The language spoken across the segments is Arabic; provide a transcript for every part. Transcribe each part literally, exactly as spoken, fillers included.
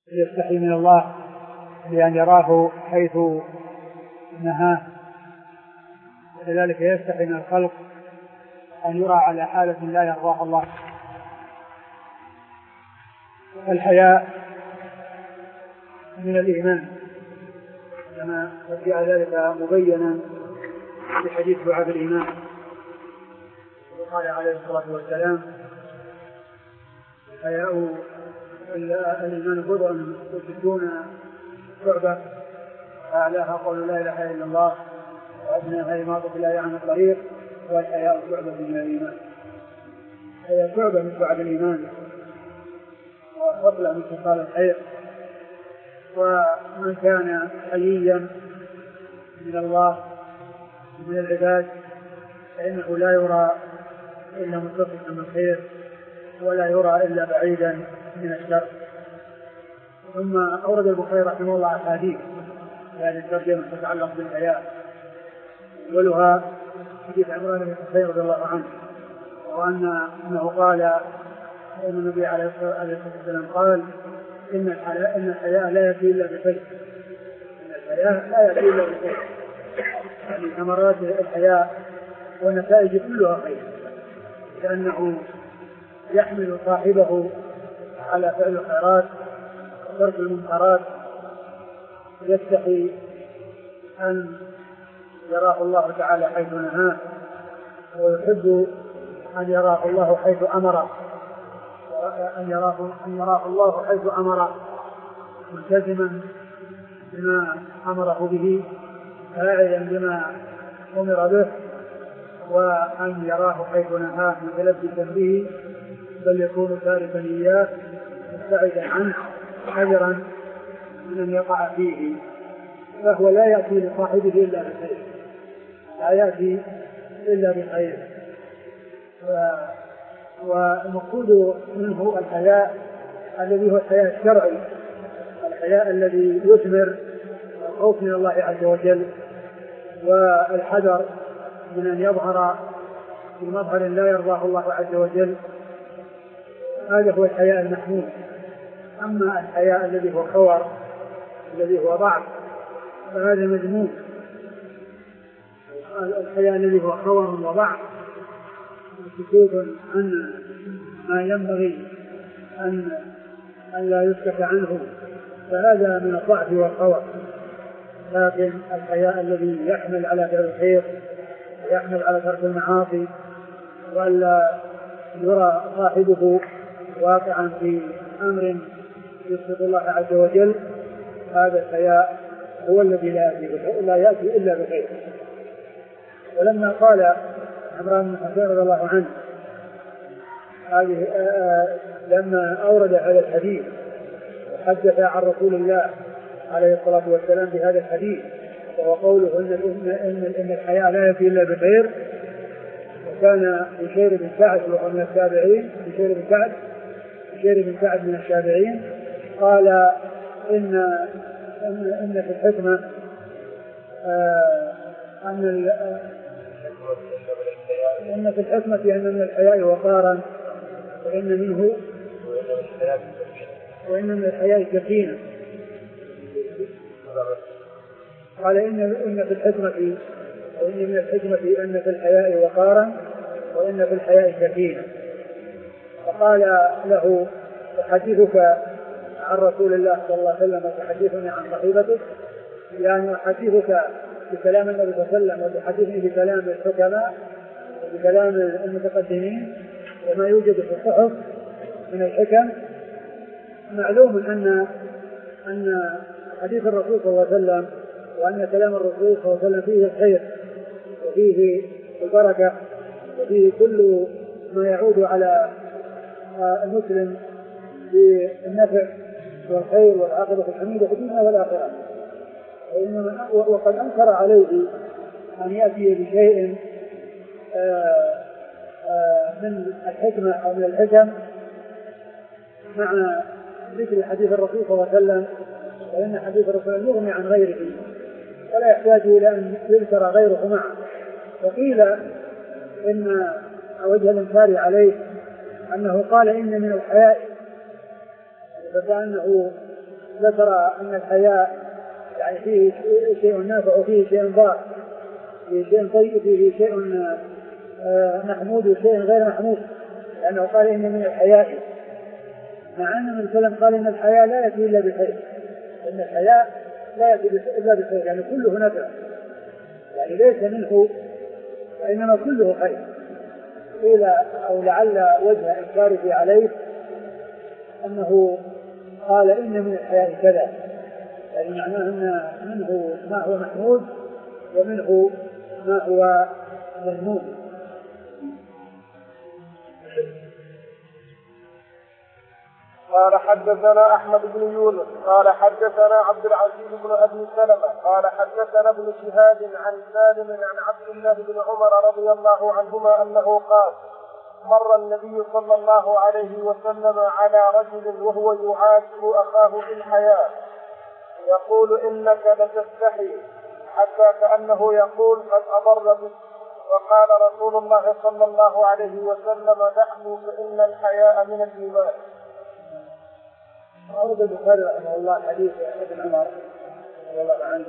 يستحي من الله لأن يراه حيث نهاه، وكذلك يستحي من الخلق أن يرى على حالة لا يرضاها الله. الحياء من الإيمان كما جاء ذلك مبينا في حديث دعاء الإيمان، وقال عليه الصلاة والسلام: الحياء الإيمان بضع وستون شعبة، أعلاها قول لا إله إلا الله، وأدناها إماطة الأذى عن الطريق، والحياء شعبة من الإيمان. هي شعبة من شعب الإيمان وخصلة من خصال الخير. ومن كان حييا من الله ومن العباد فإنه لا يرى إلا متصفا بالخير، ولا يرى إلا بعيدا من الشر. ثم أورد البخاري رحمه الله أحاديث هذه الترجمة تتعلق بالحياء، أولها حديث عمران بن حصين رضي الله عنه، وأن أنه قال إن النبي عليه الصلاة والسلام قال: إن الحياء إن الحياء لا يأتي إلا بخير. إن الحياء لا يأتي إلا بخير، يعني ثمرات الحياء ونتائج كلها خير، لأنه يحمل صاحبه على فعل الخيرات وترك المنكرات. يستحي أن يراه الله تعالى حيث نهاه، ويحب أن يراه الله حيث أمره، أن يراه أن يراه الله حيث أمره ملتزما بما أمره به، فاعلا بما أمر به، وأن يراه حيث نهاه متلبسا به، بل يكون تاركا إياه مبتعدا عنه حذرا من أن يقع فيه. فهو لا يأتي لصاحبه إلا بخير، لا يأتي إلا بخير. والمقصود منه الحياء الذي هو الحياء الشرعي، الحياء الذي يثمر الخوف من الله عز وجل، والحذر من أن يظهر في مظهر لا يرضاه الله عز وجل. هذا هو الحياء المحمود. أما الحياء الذي هو خور، الذي هو ضعف، فهذا مذموم. الحياء الذي هو خور وضعف سكوت عن ما ينبغي أن أن لا يسكت عنه، فهذا من الضعف والخور. لكن الحياء الذي يحمل على فعل الخير ويحمل على ترك المعاصي، ولا يرى صاحبه واقعا في أمر يسخط الله عز وجل، هذا الحياء هو الذي لا يأتي, لا يأتي إلا بخير. ولما قال عمران بن حصين رضي الله عنه هذه لما أورد هذا الحديث وحدث عن رسول الله عليه الصلاة والسلام بهذا الحديث، وهو قوله إن, إن, إن الحياء لا يأتي إلا بخير، وكان بشير بن سعد وهو من التابعين، بشير بن سعد بشير بن سعد من التابعين، قال إن إن, إن في الحكمة آه أن إن في الحكمة أن من الحياء وقارا، وإن منه وإن من الحياء سكينة. قال إن إن في الحكمة وإن من الحكمة أن في الحياء وقارا، وإن في الحياء سكينة. فقال له: أحدثك عن رسول الله صلى الله عليه وسلم وتحدثني عن صحيبتك؟ يعني أحدثك بكلام النبي صلى الله عليه وسلم وتحدثني بكلام الحكماء وبكلام المتقدمين وما يوجد في الصحف من الحكم. معلوم أن أن حديث الرسول صلى الله عليه وسلم وأن كلام الرسول صلى الله عليه وسلم فيه الخير وفيه البركة وفيه كل ما يعود على المسلم بالنفع والخير والعاقبة الحميدة في الدنيا والآخرة. وقد أنكر عليه أن يأتي بشيء من الحكمة أو من الحكم مع ذكر حديث الرسول صلى الله عليه وسلم، وإن حديث الرسول يغني عن غيره ولا يحتاج إلى أن يذكر غيره معه. وقيل إن وجه الإنكار عليه أنه قال إن من الحياء، فكأنه ذكر أن الحياء يعني فيه شيء نافع وفيه شيء ضار، فيه شيء طيب فيه شيء محمود وشيء غير محمود، لأنه قال إن من الحياء، مع أن من سلم قال إن الحياء لا يأتي إلا بخير، إن الحياء لا يأتي إلا بخير، يعني كله نفع، يعني ليس منه وإنما كله خير. قيل أو لعل وجه إنكاره عليه أنه قال إن من الحياء كذا، يعني معناه أن منه ما هو محمود ومنه ما هو مذموم. قال حدثنا أحمد بن يونس قال حدثنا عبد العزيز بن أبي سلمة قال حدثنا ابن شهاب عن سالم عن عبد الله بن عمر رضي الله عنهما أنه قال مر النبي صلى الله عليه وسلم على رجل وهو يعاتب أخاه في الحياة يقول إنك لتستحي، حتى كأنه يقول قد أضر بك، وقال رسول الله صلى الله عليه وسلم دعه فإن الحياء من الإيمان. أورد البخاري رحمه الله حديث ابن عمر رضي الله عنه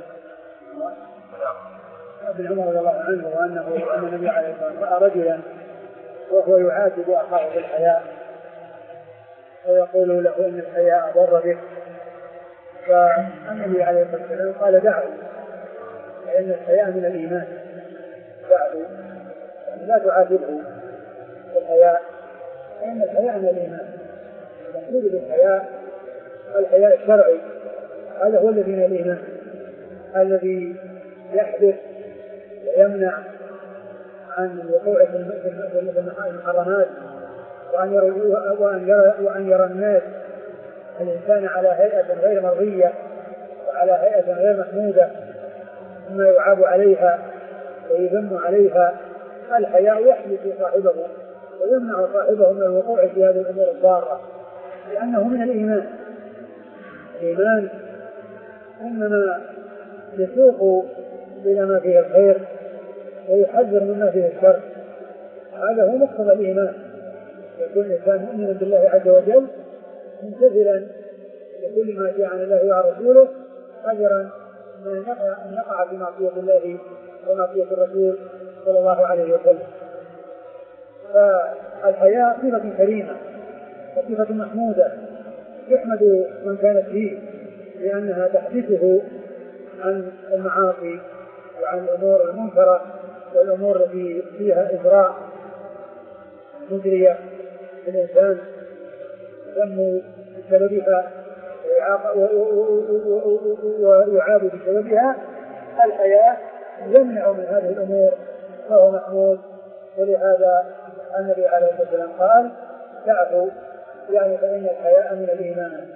ابن عمر رضي الله عنه وأنه أن النبي عليه الصلاة والسلام رأى رجلا وهو يعاتب أخاه في الحياء ويقول له إن الحياء ضر بك، فالنبي عليه الصلاة والسلام قال دعه لأن الحياء من الإيمان، دعه يعني لا تعاتبه في الحياء لأن الحياء من الإيمان. المقصود بالحياء الحياء الشرعي، هذا هو الذي من الإيمان الذي يحدث ويمنع عن الوقوع في المحرمات، وأن يرى, وأن يرى الناس الإنسان على هيئة غير مرضية وعلى هيئة غير محمودة ثم يعاب عليها ويذم عليها. الحياء يحدث صاحبه ويمنع صاحبه من الوقوع في هذه الأمور الضارة، لأنه من الإيمان. الإيمان إنما يسوق إلى ما فيه الخير ويحذر مما فيه الشر، هذا هو مقتضى الإيمان. يكون الإنسان مؤمنا بالله عز وجل ممتثلا لكل ما جاء عن الله وعن رسوله، حذرا من أن يقع في معصية الله ومعصية الرسول صلى الله عليه وسلم. فالحياء صفة كريمة وصفة محمودة يحمد من كانت فيه، لأنها تحدثه عن المعاصي وعن الأمور المنكرة والأمور التي فيها إجراء مجرية الإنسان ينمو بسببها ويعاب بسببها. الحياة يمنع من هذه الأمور فهو محمود، ولهذا النبي عليه الصلاة والسلام قال دعه يعني فإن الحياء من الإيمان.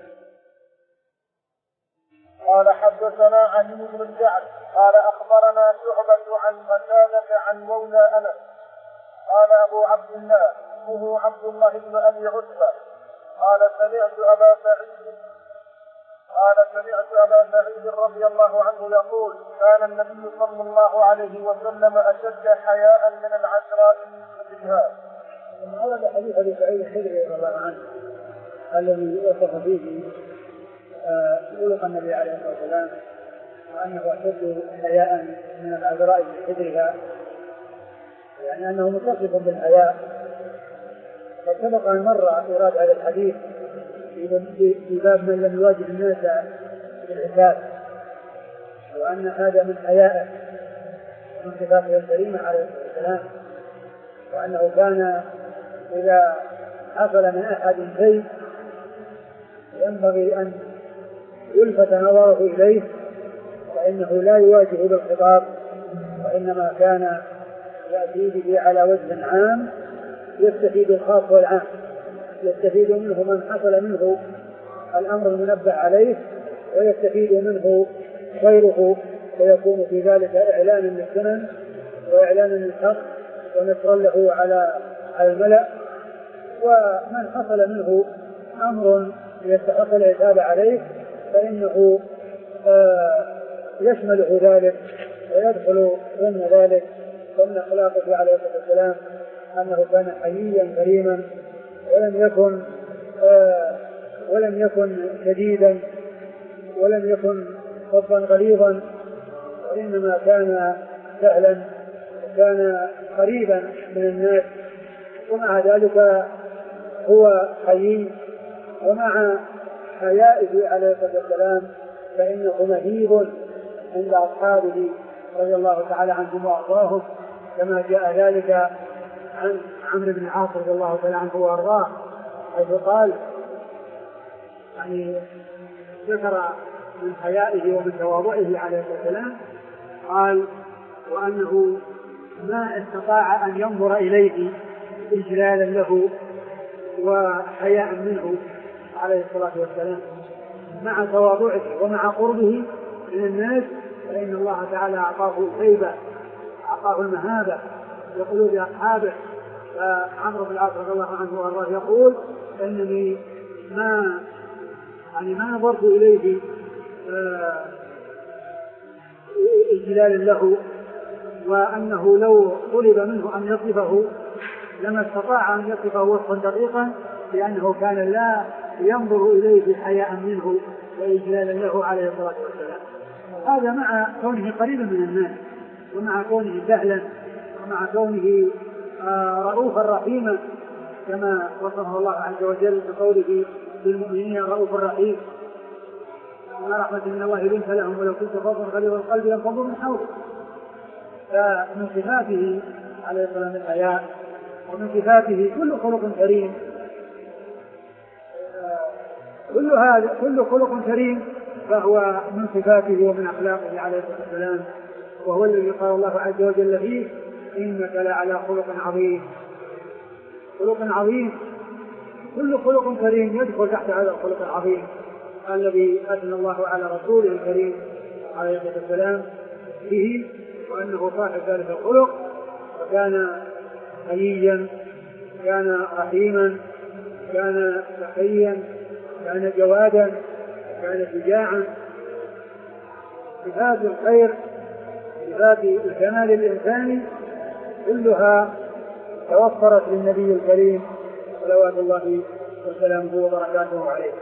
قال حدثنا علي بن الجعد قال أخبرنا شعبة عن قتادة عن مولى أنس قال أبو عبد الله اسمه عبد الله بن أبي عتبة قال سمعت أبا سعيد قال سمعت أبا سعيد رضي الله عنه يقول كان النبي صلى الله عليه وسلم أشد حياء من العشراء بالجهاد. هذا حديث أبي سعيد الخدري رضي الله عنه الذي وصف فيه خلق النبي عليه الصلاة والسلام وأنه أشد حياء من العذراء بحجرها، يعني أنه متصف بالحياء. فسبق أن مر إيراد هذا الحديث في باب من لم يواجه الناس بالعتاب، وأن هذا من حيائه من صفاته الكريمة عليه الصلاة والسلام، وأنه كان إذا حصل من أحد شيء ينبغي أن يلفت نظره إليه، فإنه لا يواجه بالخطاب، وإنما كان يأتي به على وجه عام يستفيد الخاص والعام، يستفيد منه من حصل منه الأمر المنبه عليه ويستفيد منه غيره، ويكون في ذلك إعلانا للسنن وإعلانا للحق ونصرا له على الملأ. ومن حصل منه أمر يستحق العتاب عليه فإنه آه يشمله ذلك ويدخل ضمن ذلك. ومن أخلاقه عليه الصلاة والسلام أنه كان حييا كريما ولم يكن آه ولم يكن شديدا ولم يكن فظا غليظا، وإنما كان سهلا وكان قريبا من الناس، ومع ذلك هو حيي. ومع حيائه عليه الصلاة والسلام فإنه مهيب عند أصحابه رضي الله تعالى عنهم وأرضاهم، كما جاء ذلك عن عمرو بن العاص رضي الله تعالى عنه وأرضاه، حيث قال يعني ذكر من حيائه ومن تواضعه عليه الصلاة والسلام، قال وأنه ما استطاع أن ينظر إليه إجلالا له وحياء منه عليه الصلاة والسلام، مع تواضعه ومع قربه من الناس، فإن الله تعالى أعطاه الهيبة، أعطاه المهابة في قلوب أصحابه. فعمرو بن العاص رضي الله عنه وارضاه يقول انني ما يعني ما نظرت اليه اجلالا له، وانه لو طلب منه ان يصفه لما استطاع ان يصفه وصفا دقيقا، لانه كان لا ينظر اليه حياء منه واجلالا له عليه الصلاه والسلام. هذا مع كونه قريبا من الناس، ومع كونه سهلا، ومع كونه رؤوفا رحيما، كما وصفه الله عز وجل بقوله للمؤمنين رؤوف رحيم، وما رحمة من الله لنت لهم ولو كنت فظا غليظ القلب لانفضوا من حولك. فمن صفاته عليه الصلاة والسلام الحياء، ومن صفاته كل خلق كريم، كل هذا كل خلق كريم فهو من صفاته ومن أخلاقه عليه الصلاة والسلام، وهو الذي قال الله عز وجل فيه إنك لعلى خلق عظيم. خلق عظيم، كل خلق كريم يدخل تحت هذا الخلق العظيم الذي أثنى الله على رسوله الكريم عليه الصلاة والسلام به، وأنه صاحب ذلك الخلق، وكان حييا، كان رحيما، كان سخيا، كان جوادا، كان شجاعا. صفات الخير، صفات الكمال الإنساني كلها توفرت للنبي الكريم صلوات الله وسلامه وبركاته عليه.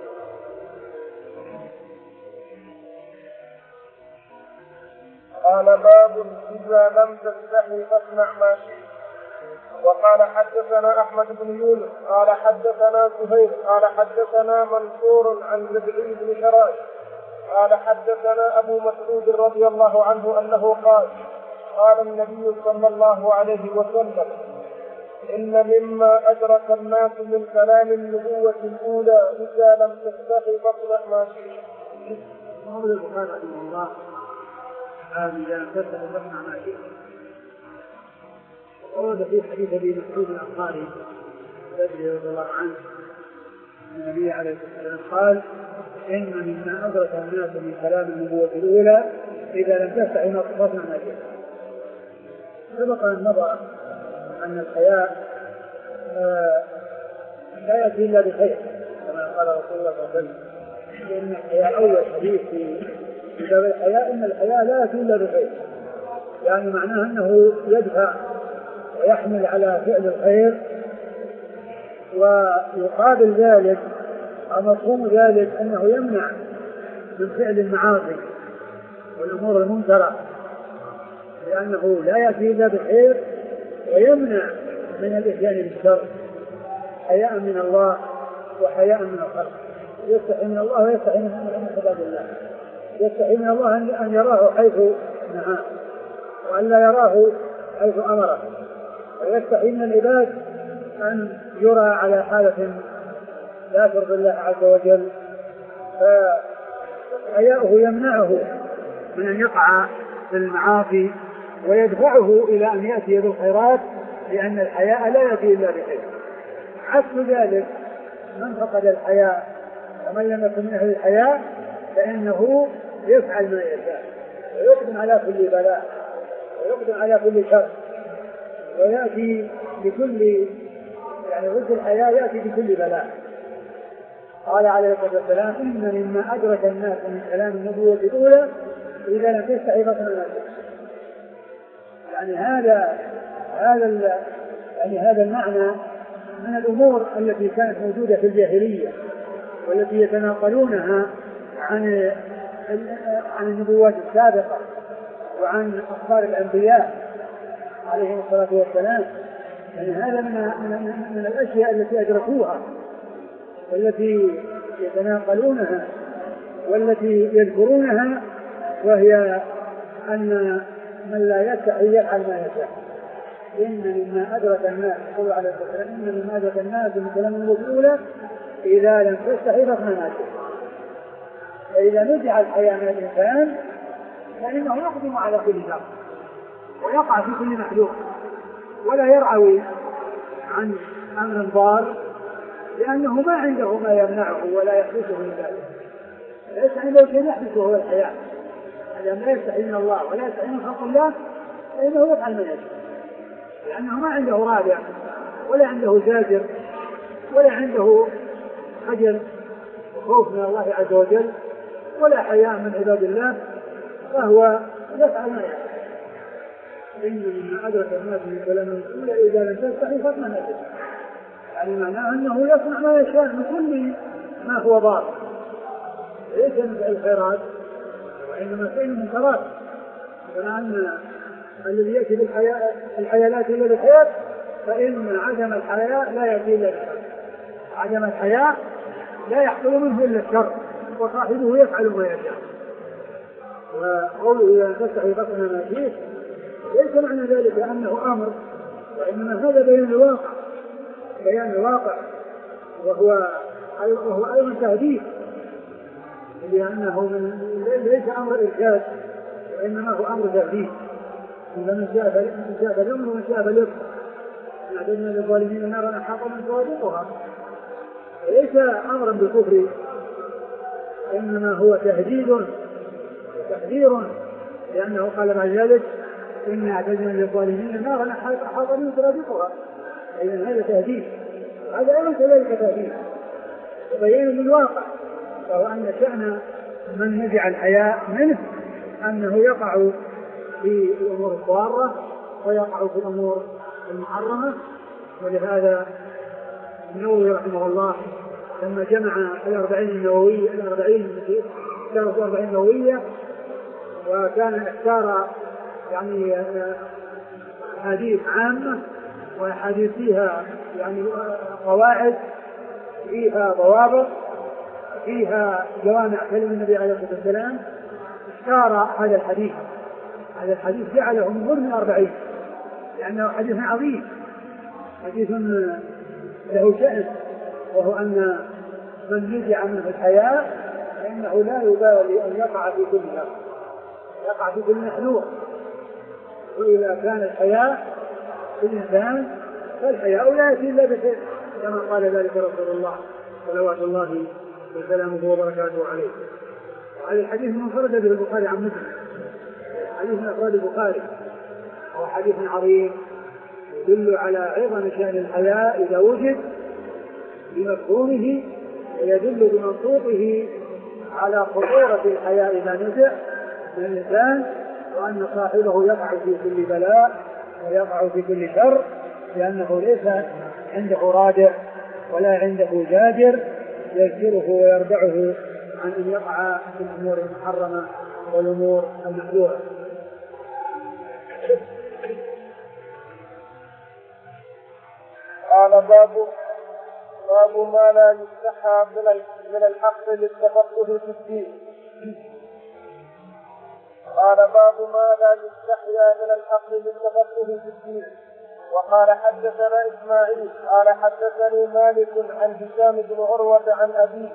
قال باب إذا لم تستحي فاصنع ما شئت. وقال حدثنا أحمد بن يونس قال حدثنا زهير قال حدثنا منصور عن ربعي بن شراش قال حدثنا أبو مسعود رضي الله عنه أنه قال قال النبي صلى الله عليه وسلم إن مما أدرك الناس من كلام النبوة الأولى إذا لم تستحي فاصنع ما شئت. قول البخاري رحمه الله إذا لم تستحي فاصنع ما شئت، ورد في حديث ابي مسعود الانصاري رضي الله عنه النبي عليه الصلاه والسلام قال ان مما ادرك الناس من كلام النبوه الاولى اذا لم تستحي فاصنع ما شئت. سبق ان مضى ان الحياء لا ياتي الا بخير، كما قال رسول الله صلى الله عليه وسلم ان الحياء اول حديث في باب الحياء ان الحياء لا ياتي الا بخير، يعني معناه انه يدفع ويحمل على فعل الخير، ويقابل ذلك أو مفهوم ذلك أنه يمنع من فعل المعاصي والأمور المنكرة، لأنه لا يأتي إلا بالخير، ويمنع من الإتيان بالشر حياء من الله وحياء من الخلق. يستحي من الله ويستحي من عباد الله، يستحي من الله أن يراه حيث نهاه وأن لا يراه حيث أمره، ويستحي من العباد أن يرى على حالة لا ترضي الله عز وجل، فحياؤه يمنعه من أن يقع في المعاصي ويدفعه إلى أن يأتي بالخيرات، لأن الحياء لا يأتي إلا بخير. عكس ذلك من فقد الحياء ومن لم يكن من أهل الحياء فإنه يفعل ما يشاء ويقدم على كل بلاء ويقدم على كل شر، ويأتي بكل يعني ضد الحياة يأتي بكل بلاء. قال عليه الصلاة والسلام إن مما أدرك الناس من كلام النبوة الأولى إذا لم تستحي فاصنع ما شئت. يعني هذا هذا يعني هذا المعنى من الأمور التي كانت موجودة في الجاهلية والتي يتناقلونها عن عن النبوات السابقة وعن أخبار الأنبياء عليهم الصلاة والسلام، يعني هذا من, من, من الأشياء التي أدركوها والتي يتناقلونها والتي يذكرونها، وهي أن من لا يستحي يفعل ما يشاء. إن مما أدرك الناس يقول عليه الصلاة والسلام إن مما أدرك الناس من كلام النبوة الأولى إذا لم تستحي فاصنع ما شئت. فإذا نزع الحياء من الإنسان فإنه يقدم على كل شر ويقع في كل مخلوق ولا يرعوي عن أمر ضار، لأنه ما عنده ما يمنعه ولا يحدثه من ذلك. ليس عنده شيء يحدثه هو الحياء، إذا لا يستحي من الله ولا يستحي من خلق الله فإنه يفعل ما يشاء، لأنه ما عنده رادع ولا عنده زاجر ولا عنده خجل وخوف من الله عز وجل ولا حياء من عباد الله، فهو يفعل ما يشاء. إن مما أدرك الناس من كلام الأولى إذا لم تستحي فاصنع ما شئت، يعني معناه أنه يصنع ما يشاء من كل ما هو ضار، ليس من الخيرات وإنما فعل المنكرات. كما أن الذي يأتي بالحيالات إلا بالخير فإن عدم الحياء لا يأتي إلا بالشر، عدم الحياء لا يحصل منه إلا الشر وصاحبه يفعل ما يشاء. وقوله إذا تستحي فاصنع ما شئت ليس معنى ذلك أنه أمر، وإنما هذا بيان الواقع، بيان الواقع وهو وهو أيضا تهديد، لأنه من ليس أمر إرشاد وإنما هو أمر تهديد. من شاء فليؤمن ومن شاء فليكفر، أعتدنا للظالمين نارا أحاط من سرادقها. ليس أمرا بالكفر إنما هو تهديد تحذير، لأنه قال بعد ذلك إن أعتدنا للظالمين نارا أحاط من سرادقها، إذن هذا تهديد، هذا أيضا كذلك تهديد وبيان للواقع، وهو أن شأن من نزع الحياء منه أنه يقع في الأمور الضارة ويقع في الأمور المحرمة. ولهذا النووي رحمه الله لما جمع الأربعين النووية الأربعين الأربعين النووية وكان اختار يعني حديث عامة وحديث فيها يعني قواعد فيها ضوابط فيها جوامع كلمة النبي عليه الصلاة والسلام، اختار هذا الحديث هذا الحديث جعله من ضمن الأربعين، لأنه حديث عظيم، حديث له شأن، وهو أن من نزع منه الحياء فإنه لا يبالي أن يقع في كل شر، يقع في كل محذور. وإذا كان الحياء في الإنسان فالحياء لا يأتي إلا بخير، كما قال ذلك رسول الله صلوات الله وسلامه وبركاته عليه. وهذا الحديث منفرد به البخاري عن مسلم، حديث من أفراد البخاري، وهو حديث عظيم يدل على عظم شأن الحياء إذا وجد بمفهومه، ويدل بمنطوقه على خطورة الحياء إذا نزع من الإنسان، وأن صاحبه يقع في كل بلاء ويقع في كل شر، لأنه ليس عنده رادع ولا عنده زاجر يذكره ويردعه عن أن يقع في الأمور المحرمة والأمور المحذورة. قال باب باب ما لا يستحى من الحق للتفقه في الدين. قال باب ما لا يستحيا من الحق للتفقه في الدين. وقال حدثنا إسماعيل قال حدثني مالك عن هشام بن عروة عن أبيه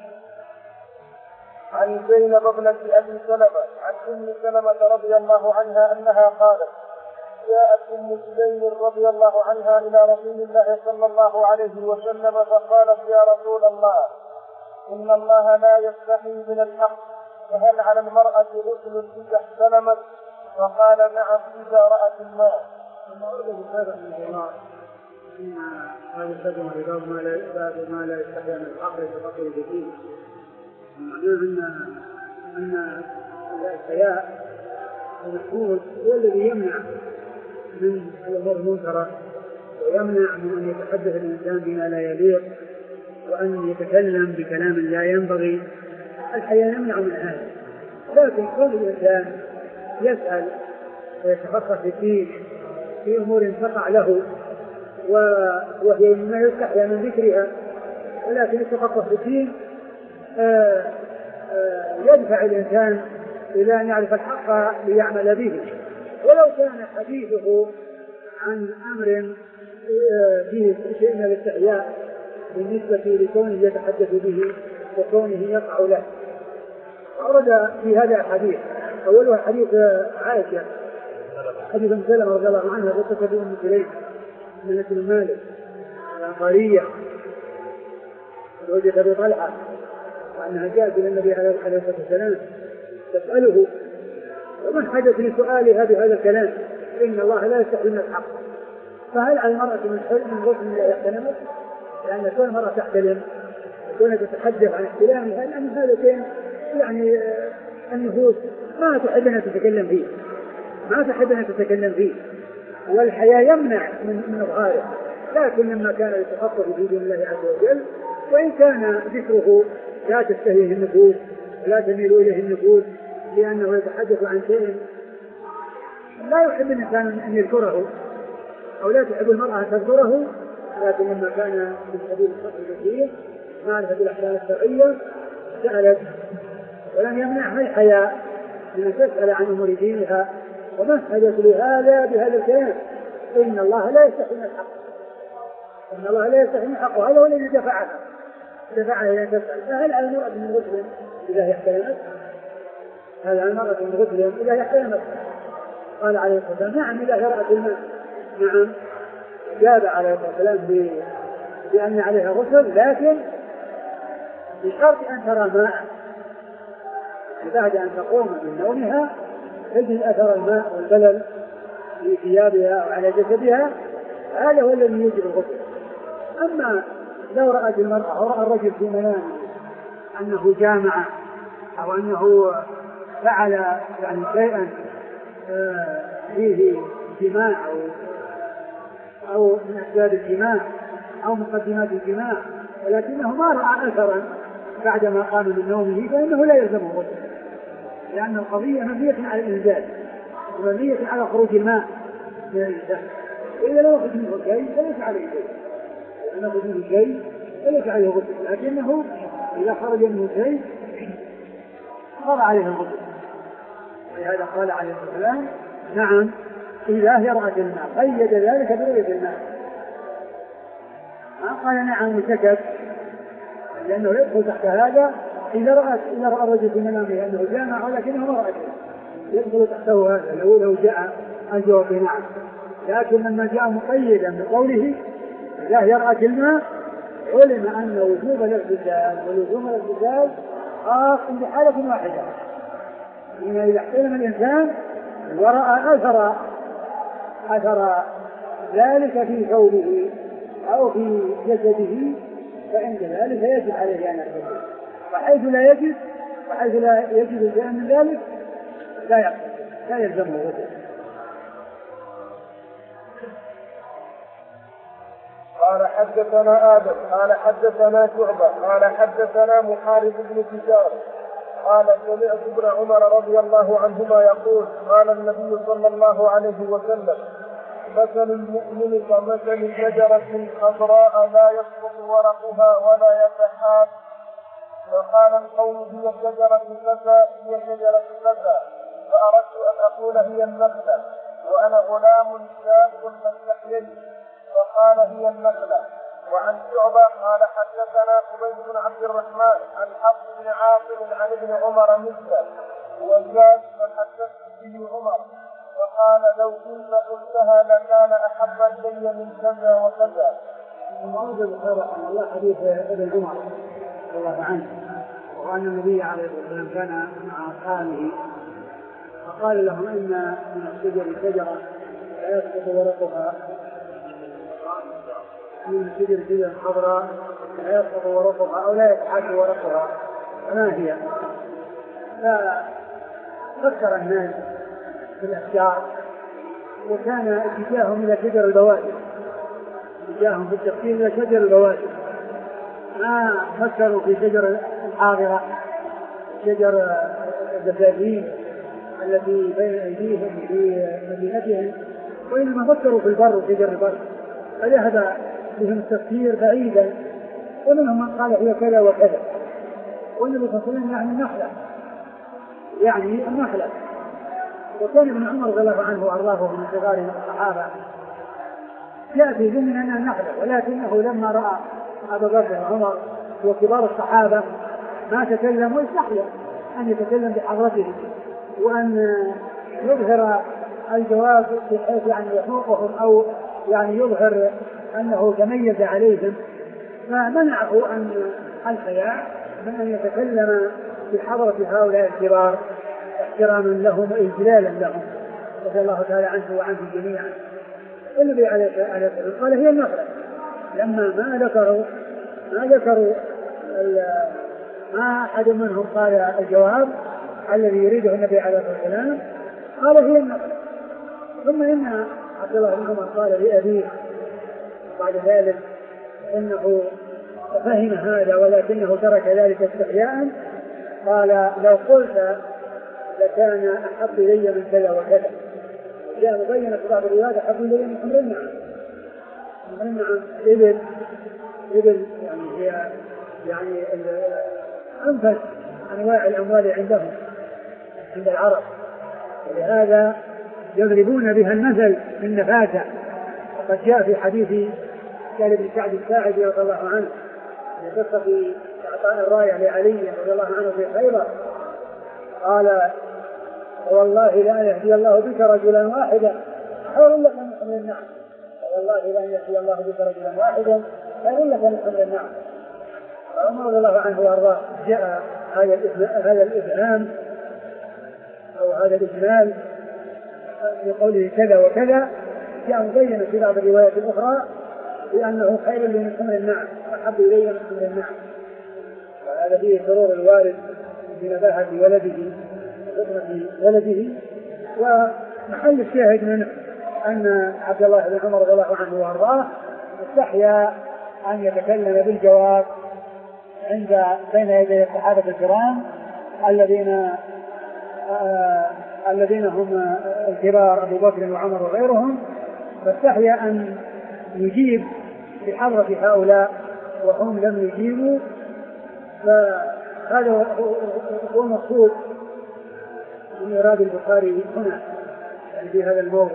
عن زينب ابنة أبي سلمة عن أم سلمة رضي الله عنها أنها قالت: جاءت أم سليم رضي الله عنها إلى رسول الله صلى الله عليه وسلم فقالت: يا رسول الله، إن الله لا يستحي من الحق، فهل على المرأة غسل إذا احتلمت؟ فقال: نعم إذا رأت الماء. ثم أرده هذا من الله إن هذا الترجمة لباب ما لا يستحي من الحق يتفقه به، معناه أن أن الحياء المحمود هو الذي يمنع من الأمور المنكرة، ويمنع من أن يتحدث الإنسان بما لا يليق، وأن يتكلم بكلام لا ينبغي، الحياء يمنع من هذا. لكن كل الإنسان يسأل ويتفقه في الدين في أمور تقع له وهي مما يستحيا من ذكرها، ولكن التفقه في الدين آآ آآ يدفع الإنسان إلى أن يعرف الحق ليعمل به، ولو كان حديثه عن أمر فيه شيء من الاستحياء بالنسبة لكونه يتحدث به وكونه يقع له. ورد في هذا الحديث أولها حديث عائشة، حديث أم سلمة رضي الله عنها قصة أم سليم من بن مالك الأنصارية زوجة أبي طلحة، وأنها جاءت إلى النبي عليه الصلاة والسلام تسأله، ومن حدث لسؤالها بهذا الكلام إن الله لا يستحي من الحق، فهل على المرأة من حلم من غسل لا يحتلمت؟ لأن كل مرة تحتلم وكونها تتحدث عن احتلامها لأن هذا شيء يعني النفوس ما تحب أن تتكلم فيه، ما تحب أن تتكلم فيه، والحياة يمنع من إظهاره. لكن لما كان يتخطف في دين الله عز وجل، وإن كان ذكره لا تستهيه النفوس لا تميل إليه النفوس لأنه يتحدث عن شيء لا يحب الإنسان أن يذكره أو لا تحب المرأة أن تذكره، لكن لما كان من سبيل الصدق الكثير معرفة الأحكام الشرعية سألت، ولم يمنعها الحياء من أن تسأل عن أمور دينها. ومسألة لهذا بهذا الكلام إن الله لا يستحي من الحق، إن الله لا يستحي من الحق، وهذا هو الذي دفعها دفعها إلى تسأل. فهل على المرأة من غسل إذا هي احتلمت؟ هل على المرأة من غسل إذا هي احتلمت؟ قال عليه الصلاة والسلام نعم إذا رأت الماء. نعم جاب عليه الصلاة والسلام بأن عليها غسل، لكن بشرط أن ترى ماء، بعد أن تقوم من نومها تجد أثر الماء والبلل في ثيابها وعلى جسدها، هذا هو الذي يجب الغسل. أما لو رأت المرأة أو رأى الرجل في منامه أنه جامع أو أنه فعل يعني شيئا فيه جماع أو أو من أسباب الجماع أو مقدمات الجماع، ولكنه ما رأى أثرا بعدما قام من نومه، فإنه لا يلزمه غسل، لأن القضية مبنية على الإنزال ومبنية على خروج الماء من الإنسان. وإذا لم يخرج منه شيء فليس عليه شيء، إذا لم يخرج منه شيء فليس عليه غسل، لكنه إذا خرج منه شيء صار عليه الغسل. ولهذا قال عليه الصلاة والسلام نعم إذا هي رأت الماء، قيد ذلك برؤية الماء، ما قال نعم وسكت، لأنه يدخل تحت هذا إذا رأت إذا رأى الرجل في منامه أنه جامع ولكنه ما رأى شيء يدخل تحته هذا لو لو جاء الجواب نعم. لكن لما جاء مقيدا بقوله إذا هي رأت الماء علم أن وجوب الاغتسال ولزوم الاغتسال خاص بحالة واحدة، إن إذا احتلم الإنسان ورأى أثر أثر ذلك في ثوبه أو في جسده فإن ذلك يجب عليه أن يغتسل، وحيث لا يجب وحيث لا يجب شيئا من ذلك لا يغتسل لا يلزمه غسل. قال حدثنا آدم قال حدثنا شعبة قال حدثنا محارب بن تجار قال سمعت ابن عمر رضي الله عنهما يقول قال النبي صلى الله عليه وسلم مثل المؤمن كمثل شجرة خضراء لا يسقط ورقها ولا يتحاب، فقال القوم هي شجرة كذا هي شجرة كذا، فأردت أن أقول هي النخلة وأنا غلام شاب فاستحييت فقال هي النخلة. وعن شعبة قال حدثنا حميد بن عبد الرحمن عن حفص بن عاصم عن ابن عمر مثله وزاد فحدثت به عمر وقال لو كنت قلتها لكان أحب إلي من كذا وكذا. وأرجو الخير عن الله حديث ابن عمر رضي الله عنه وأن النبي عليه الصلاة والسلام كان مع أصحابه فقال لهم إن من الشجر شجرة لا يسقط ورقها من الشجر شجرة خضراء لا يسقط ورقها أو لا يتحد ورقها، فما هي؟ لا فكر الناس في الأشجار وكان اتجاههم إلى شجر البوادر، اتجاههم في التفكير إلى شجر البوادر، ما فكروا في شجر الحاضرة شجر الدفادين التي بين أيديهم في مدينتهم، وإنما فكروا في البر وشجر البر، فذهب بهم التفكير بعيدا، ومنهم من قال هي كذا وكذا. والنبي صلى الله عليه وسلم يعني النخلة، يعني النخلة. وكان ابن عمر رضي الله عنه وأرضاه من صغار الصحابة يأتي ضمن أنها النخلة، ولكنه لما رأى أبا بكر وعمر وكبار الصحابة ما تكلموا استحيا أن يتكلم بحضرته وأن يظهر الجواب بحيث يعني يحوقهم أو يعني يظهر أنه تميز عليهم، فمنعه أن الحياء من أن يتكلم بحضرة هؤلاء الكبار احتراما لهم وإجلالا لهم رضي الله تعالى عنه وعنه جميعا. النبي عليه الصلاة والسلام قال هي النخلة، لما ما ذكروا ما ذكروا ما أحد منهم قال الجواب الذي يريده النبي عليه الصلاة والسلام، قال هي النخلة. ثم إن عبد الله بن عمر قال لأبيه بعد ذلك إنه فهم هذا ولكنه ترك ذلك استحياء، قال لو قلت لكان أحب إلي من كذا وكذا. جاء مبين في بعض الروايات أحب إلي من حمر النعم. حمر النعم إبل إبل يعني هي يعني أنفس أنواع الأموال عندهم عند العرب، ولهذا يضربون بها المثل في النفاسة. وقد جاء في حديث سهل بن سعد الساعدي رضي الله عنه في قصة إعطاء الراية لعلي رضي الله عنه في خيبر، قال والله لا يهدي الله بك رجلا واحدا خير لك من حمر النعم، والله لا يهدي الله بك رجلا واحدا خير لك من حمر النعم. فعمر رضي الله عنه وارضاه جاء هذا هذا الإبهام أو هذا الإجمال بقوله كذا وكذا، جاء مبين في بعض الروايات الأخرى بأنه خير لي من حمر النعم وأحب إلي من حمر النعم. وهذا فيه سرور الوالد بنباهة ولده وخدمة ولده. ومحل الشاهد منه أن عبد الله بن عمر رضي الله عنه وارضاه استحيا أن يتكلم بالجواب عند بين يدي الصحابة الكرام الذين آه الذين هم الكبار أبو بكر وعمر وغيرهم، فاستحيا أن يجيب بحضرة هؤلاء وهم لم يجيبوا. فهذا هو المقصود من إرادة البخاري هنا يعني في هذا الموضع.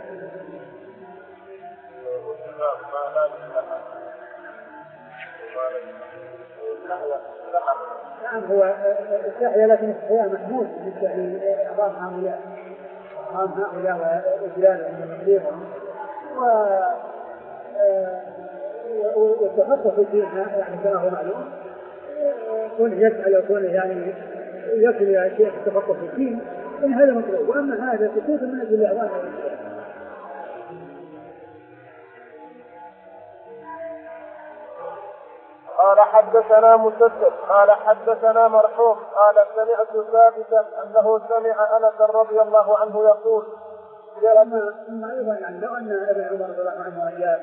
نعم هو استحيا، لكن استحياء محمود بالنسبة لأعظام هؤلاء أعظام هؤلاء وإجلالهم وتقديرهم والتخصص فيها يعني كما هو معلوم، كونه يسأل أو كونه يعني يصل إلى شيء التفقه في الدين إن هذا مطلوب. وأما هذا سكوت من أجل الأعوان والإسلام. قال حدثنا مسدد قال حدثنا مرحوم قال سمعت ثابتا أنه سمع أنس رضي الله عنه يقول أما أيضا يعني لو أن ابن عمر رضي الله عنه أجاب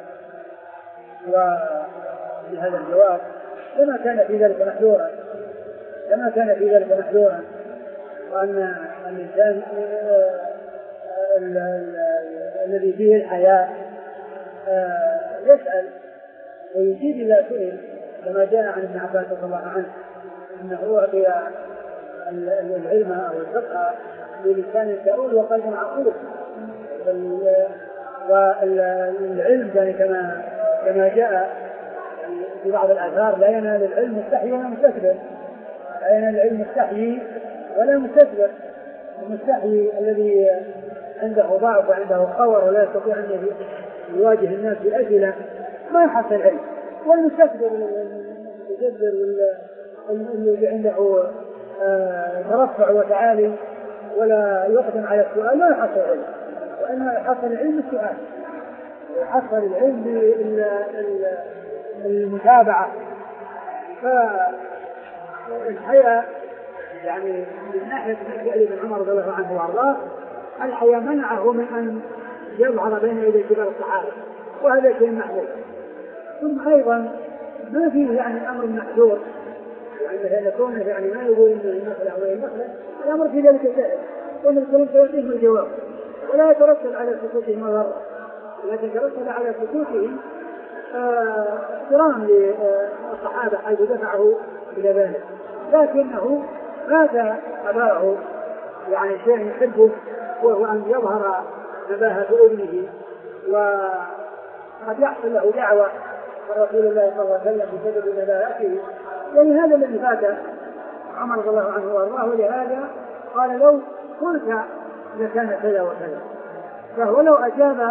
وبهذا الجواب لما كان في ذلك محذورا لما كان في ذلك محذورا وأن الإنسان الذي فيه الحياء يسأل ويجيب إلى سئل، كما جاء عن ابن عباس رضي الله عنه أنه أعطي العلم أو الفقه بلسان سؤول وقلب عقول. والعلم يعني كما كما جاء في بعض الآثار لا ينال العلم مستحي ولا مستكبر، لا ينال العلم مستحي ولا مستكبر. المستحي الذي عنده ضعف وعنده خور ولا يستطيع أن يواجه الناس بأسئلة ما يحصل علم، والمستكبر المتجبر والذي عنده ترفع وتعالي ولا يقدم على السؤال لا يحصل علم، وإنما يحصل العلم بالسؤال، يحصل العلم بالمتابعة. فالحياء يعني من ناحية فعل ابن عمر رضي الله عنه وارضاه الحياء منعه من أن يظهر بين يدي كبار الصحابة، وهذا شيء محمود. ثم أيضا ما فيه يعني أمر محذور، يعني مثلا لأن كونه يعني ما يقول إنه النخلة أو النخلة الأمر في ذلك سائل، وأن الكلام سيعطيهم الجواب ولا يترتب على سكوتهم مضرة، لكن ترتب على سكوتهم احترام للصحابة حيث دفعه إلى ذلك، لكنه ماذا أباه يعني شيء يحبه وهو أن يظهر نباهة ابنه، وقد يحصل له دعوة من رسول الله صلى الله عليه وسلم بسبب نباهته، يعني هذا الذي فات عمر رضي الله عنه وارضاه، ولهذا قال لو قلت لكان كذا وكذا. فهو لو أجاب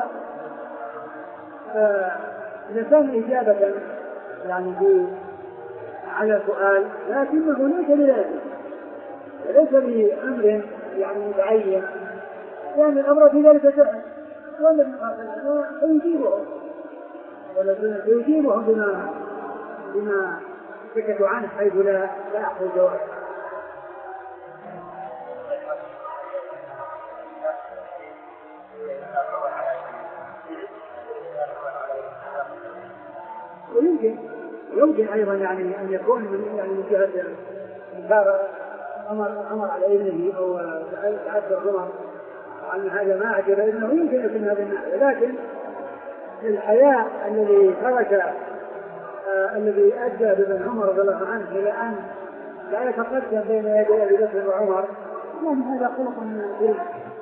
آه لكان إجابة يعني على سؤال، لكنه ليس لذلك، ليس بأمر يعني متعين، لأن الأمر في ذلك سهل، والذي قاتلنا فيجيبهم والذين فيجيبهم بما بما سكتوا عنه حيث لا لا يحصل جواب. ويمكن يمكن أيضا يعني أن يكون من يعني من جهة إنكار أمر أمر على ابنه أو تعذر عمر وأن هذا ما أعجب ابنه، يمكن يكون هذا النحو، لكن الحياء الذي ترك آه الذي أدى بابن عمر رضي الله عنه إلى أن لا يتقدم بين يدي أبي بكر وعمر، يعني هذا خلق من الدين.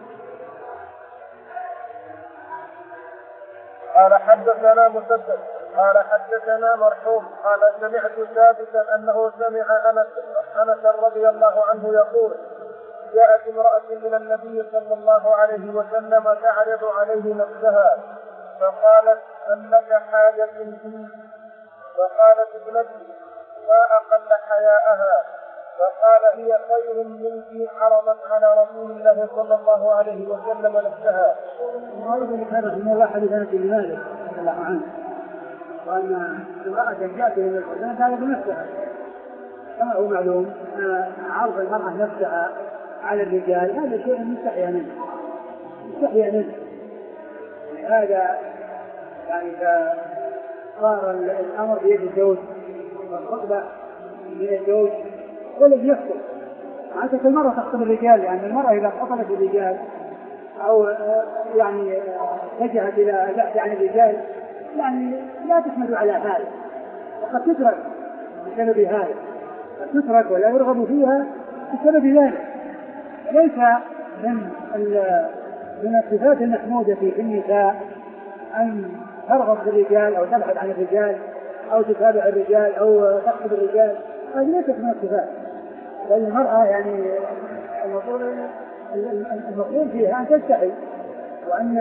قال حدثنا مسدد قال حدثنا مرحوم قال سمعت ثابتا انه سمع انس انس رضي الله عنه يقول: جاءت امرأة من النبي صلى الله عليه وسلم تعرض عليه نفسها فقالت: هل لك حاجة بي؟ فقالت: ابنتي. ما أقل حياءها، فقال: هي خير منك عرضت على رسول الله صلى الله عليه وسلم نفسها. وأيضا هذا من الله حديثنا في مالك رضي الله عنه، وأن امرأة جاءت إلى النبي كانت بنفسها، كما هو معلوم عرض المرأة نفسها على الرجال هذا شيء مستحيا منه مستحيا منه هذا يعني صار الأمر بيد الزوج والخطبة بيد الزوج والذي يخطب. عادة المرأة تخطب الرجال، يعني المرأة إذا خطبت الرجال أو يعني اتجهت إلى البحث عن الرجال يعني لا تحمد على هذا، وقد تترك بسبب هذا، قد تترك ولا يرغب فيها بسبب ذلك. ليس من من الصفات المحمودة في النساء أن ترغب في الرجال أو تبحث عن الرجال أو تتابع الرجال أو تقصد الرجال، هذه ليست من الصفات. بل المرأة يعني المفروض المفروض فيها أن تستحي وأن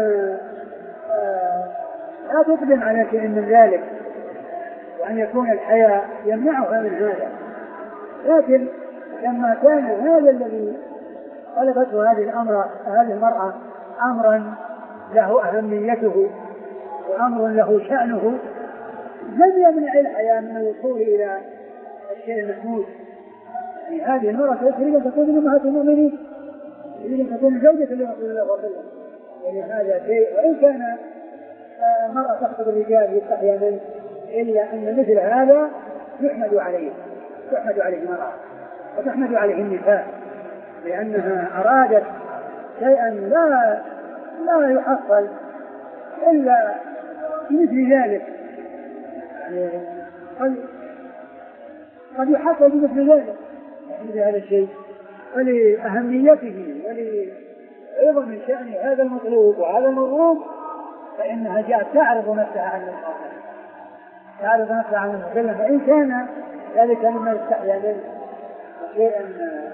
لا تقدم على شيء من ذلك، وأن يكون الحياء يمنعها من هذا. لكن لما كان هذا الذي طلبته هذه الأمر هذه المرأة أمرا له أهميته وأمر له شأنه، لم يمنع الحياء من الوصول إلى الشيء المحمود. يعني هذه المرأة تريد أن تكون أمهات المؤمنين، تريد أن تكون زوجة لرسول الله صلى الله عليه وسلم، يعني هذا شيء. وإن كان مرأة تخطب الرجال يستحيا منه، إلا أن مثل هذا يحمد عليه تحمد عليه المرأة وتحمد عليه النساء، لأنها أرادت شيئا لا لا يحصل إلا مثل ذلك، يعني قد قد يحصل بمثل ذلك مثل هذا الشيء، ولأهميته ولعظم شأن هذا المطلوب وهذا المرغوب، فإنها جاءت تعرض نفسها عن المطلوب تعرض نفسها عن المطلوب، فإن كان ذلك مما يستحيا منه شيئا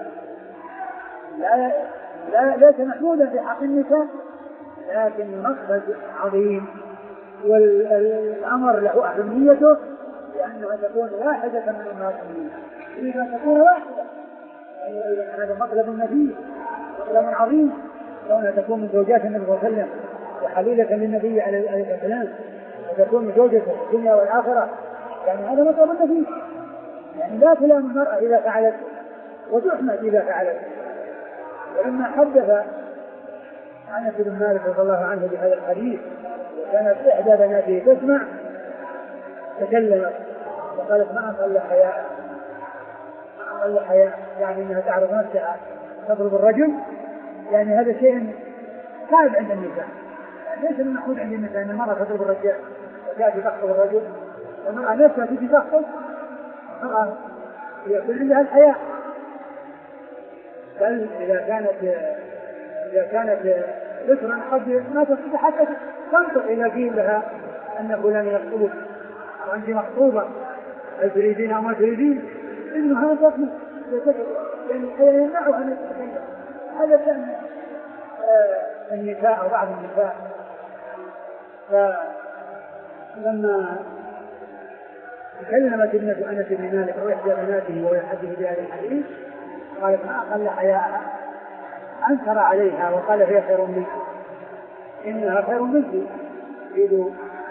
لا لا ليس محمودا في حق النساء، لكن مقصد عظيم والأمر له أهميته، لأنها تكون واحدة من أمهات المؤمنين، يريد أن تكون واحدة، يعني هذا مطلب نبيل مطلب عظيم، كونها تكون من زوجات النبي صلى الله عليه وسلم وحليلة للنبي عليه السلام، وتكون من زوجته في الدنيا والآخرة، يعني هذا مطلب نبيل، يعني لا تلام المرأة إذا فعلت وتحمد إذا فعلت. ولما حدث أنس بن مالك رضي الله عنه بهذا الحديث وكانت إحدى بناته تسمع تكلمت وقالت: ما أقل حياء ما أقل حياء يعني أنها تعرض نفسها تضرب الرجل، يعني هذا شيء صعب عند النساء. يعني ليس المحمود عند النساء أن المرأة تضرب الرجال وتأتي تخطب الرجل، المرأة نفسها تجي تخطب، المرأة يكون عندها الحياء. بل إذا كانت إذا كانت ذكرا قد ما تستطيع حتى تنطق إذا قيل لها أن فلان يخطبك أو أنت مخطوبة هل تريدين أو ما تريدين، إنه هذا تطلب يعني يمنعه عن التكلم. هذا كان النساء أو بعض النساء. فلما تكلمت ابنة أنس بن مالك أو إحدى بناته وهو يحدث بهذا الحديث قالت ما أقل حياءها، أنكر عليها وقال هي خير منك، إنها خير منك. يريد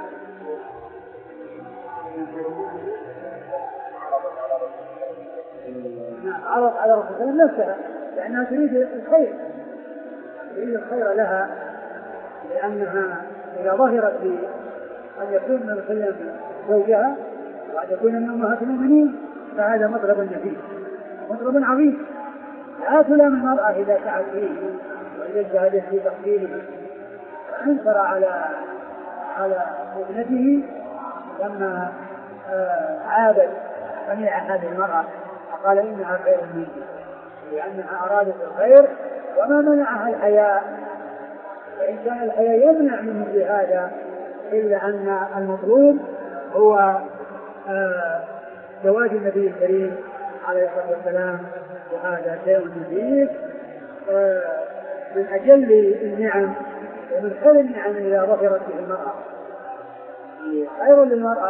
عرض على رسول الله نفسها لأنها تريد الخير، تريد الخير لها، لأنها إذا ظهرت أن يكون من الخير زوجها وأن يكون من أمهات المؤمنين فهذا مطلب نفيس، مطلب عظيم. لا تلام المرأة إذا سعت فيه وإذا اجتهدت في تقديره. فأنكر على على ابنته لما عابت سميع هذه المرأة فقال إنها خير منك، لأنها أرادت الخير وما منعها الحياء. فإن كان الحياء يمنع من مثل هذا إلا أن المطلوب هو زواج النبي الكريم عليه الصلاة والسلام، وهذا شيء نبيل من أجل النعم ومن خير النعم إذا ظهرت به المرأة. خير للمرأة